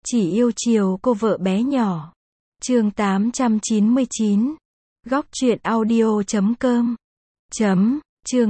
Chỉ yêu chiều cô vợ bé nhỏ. Chương 899. Góc truyện audio.com. Chương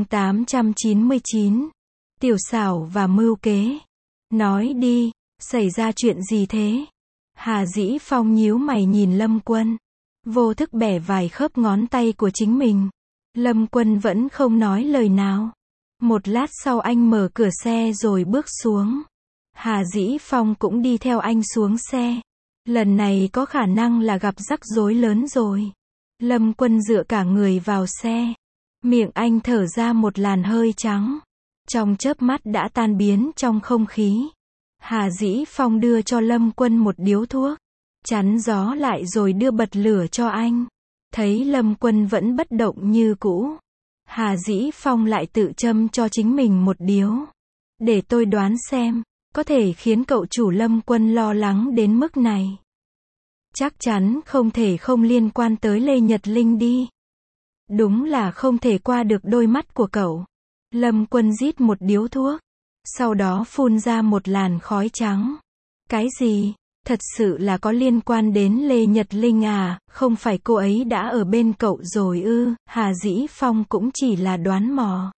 899. Tiểu xảo và mưu kế. Nói đi, xảy ra chuyện gì thế? Hà Dĩ Phong nhíu mày nhìn Lâm Quân. Vô thức bẻ vài khớp ngón tay của chính mình. Lâm Quân vẫn không nói lời nào. Một lát sau anh mở cửa xe rồi bước xuống. Hà Dĩ Phong cũng đi theo anh xuống xe. Lần này có khả năng là gặp rắc rối lớn rồi. Lâm Quân dựa cả người vào xe. Miệng anh thở ra một làn hơi trắng. Trong chớp mắt đã tan biến trong không khí. Hà Dĩ Phong đưa cho Lâm Quân một điếu thuốc. Chắn gió lại rồi đưa bật lửa cho anh. Thấy Lâm Quân vẫn bất động như cũ. Hà Dĩ Phong lại tự châm cho chính mình một điếu. Để tôi đoán xem, có thể khiến cậu chủ Lâm Quân lo lắng đến mức này. Chắc chắn không thể không liên quan tới Lê Nhật Linh đi. Đúng là không thể qua được đôi mắt của cậu. Lâm Quân rít một điếu thuốc. Sau đó phun ra một làn khói trắng. Cái gì? Thật sự là có liên quan đến Lê Nhật Linh à? Không phải cô ấy đã ở bên cậu rồi ư? Hà Dĩ Phong cũng chỉ là đoán mò.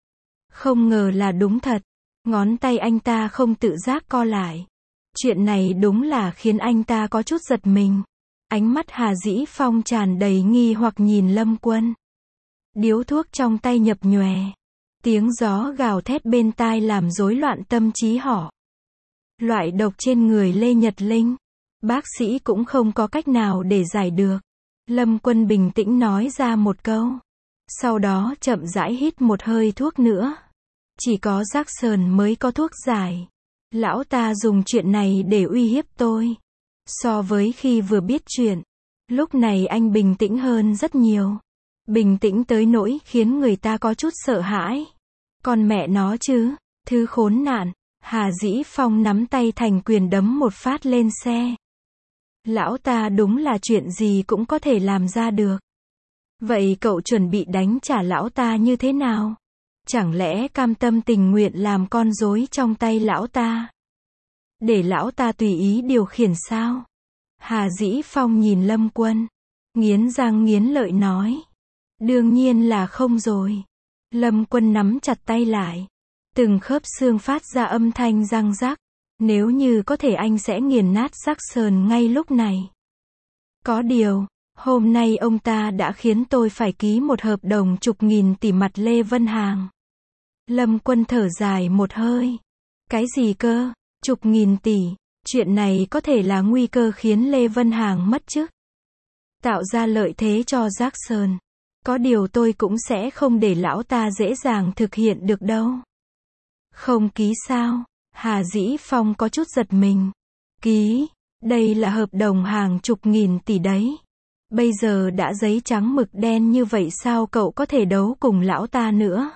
Không ngờ là đúng thật. Ngón tay anh ta không tự giác co lại. Chuyện này đúng là khiến anh ta có chút giật mình. Ánh mắt Hà Dĩ Phong tràn đầy nghi hoặc nhìn Lâm Quân. Điếu thuốc trong tay nhập nhòe. Tiếng gió gào thét bên tai làm rối loạn tâm trí họ. Loại độc trên người Lê Nhật Linh, bác sĩ cũng không có cách nào để giải được. Lâm Quân bình tĩnh nói ra một câu. Sau đó chậm rãi hít một hơi thuốc nữa. Chỉ có Jackson mới có thuốc giải. Lão ta dùng chuyện này để uy hiếp tôi. So với khi vừa biết chuyện, lúc này anh bình tĩnh hơn rất nhiều. Bình tĩnh tới nỗi khiến người ta có chút sợ hãi. Còn mẹ nó chứ, thứ khốn nạn. Hà Dĩ Phong nắm tay thành quyền đấm một phát lên xe. Lão ta đúng là chuyện gì cũng có thể làm ra được. Vậy cậu chuẩn bị đánh trả lão ta như thế nào? Chẳng lẽ cam tâm tình nguyện làm con rối trong tay lão ta? Để lão ta tùy ý điều khiển sao? Hà Dĩ Phong nhìn Lâm Quân. Nghiến răng nghiến lợi nói. Đương nhiên là không rồi. Lâm Quân nắm chặt tay lại. Từng khớp xương phát ra âm thanh răng rắc. Nếu như có thể anh sẽ nghiền nát Jackson ngay lúc này. Có điều, hôm nay ông ta đã khiến tôi phải ký một hợp đồng chục nghìn tỷ mặt Lê Vân Hằng. Lâm Quân thở dài một hơi. Cái gì cơ? Chục nghìn tỷ. Chuyện này có thể là nguy cơ khiến Lê Vân Hằng mất chức. Tạo ra lợi thế cho Jackson. Có điều tôi cũng sẽ không để lão ta dễ dàng thực hiện được đâu. Không ký sao? Hà Dĩ Phong có chút giật mình. Ký? Đây là hợp đồng hàng chục nghìn tỷ đấy. Bây giờ đã giấy trắng mực đen như vậy sao cậu có thể đấu cùng lão ta nữa?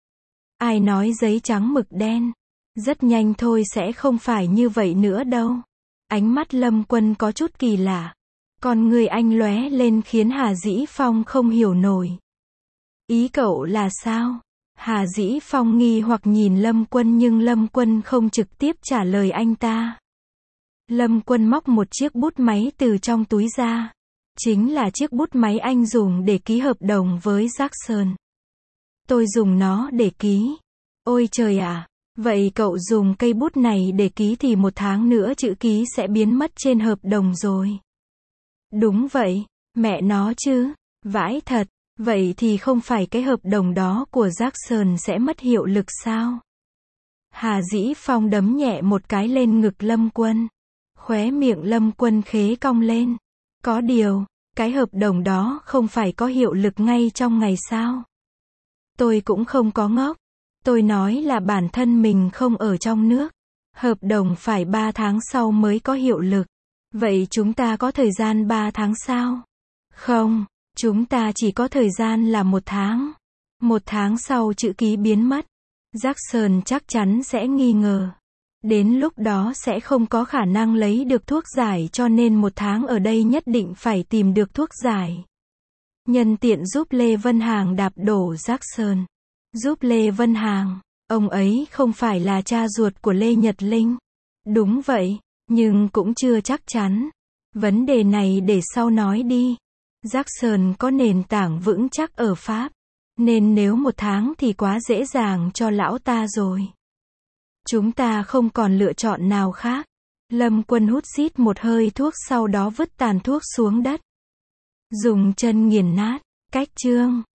Ai nói giấy trắng mực đen? Rất nhanh thôi sẽ không phải như vậy nữa đâu. Ánh mắt Lâm Quân có chút kỳ lạ. Còn người anh lóe lên khiến Hà Dĩ Phong không hiểu nổi. Ý cậu là sao? Hà Dĩ Phong nghi hoặc nhìn Lâm Quân nhưng Lâm Quân không trực tiếp trả lời anh ta. Lâm Quân móc một chiếc bút máy từ trong túi ra. Chính là chiếc bút máy anh dùng để ký hợp đồng với Jackson. Tôi dùng nó để ký. Ôi trời ạ! Vậy cậu dùng cây bút này để ký thì một tháng nữa chữ ký sẽ biến mất trên hợp đồng rồi. Đúng vậy, mẹ nó chứ. Vãi thật. Vậy thì không phải cái hợp đồng đó của Jackson sẽ mất hiệu lực sao? Hà Dĩ Phong đấm nhẹ một cái lên ngực Lâm Quân. Khóe miệng Lâm Quân khế cong lên. Có điều, cái hợp đồng đó không phải có hiệu lực ngay trong ngày sao? Tôi cũng không có ngốc. Tôi nói là bản thân mình không ở trong nước. Hợp đồng phải 3 tháng sau mới có hiệu lực. Vậy chúng ta có thời gian 3 tháng sao? Không. Chúng ta chỉ có thời gian là 1 tháng. 1 tháng sau chữ ký biến mất. Jackson chắc chắn sẽ nghi ngờ. Đến lúc đó sẽ không có khả năng lấy được thuốc giải cho nên 1 tháng ở đây nhất định phải tìm được thuốc giải. Nhân tiện giúp Lê Vân Hằng đạp đổ Jackson. Giúp Lê Vân Hằng. Ông ấy không phải là cha ruột của Lê Nhật Linh. Đúng vậy. Nhưng cũng chưa chắc chắn. Vấn đề này để sau nói đi. Jackson có nền tảng vững chắc ở Pháp. Nên nếu 1 tháng thì quá dễ dàng cho lão ta rồi. Chúng ta không còn lựa chọn nào khác. Lâm Quân hút xít một hơi thuốc sau đó vứt tàn thuốc xuống đất. Dùng chân nghiền nát. Cách chương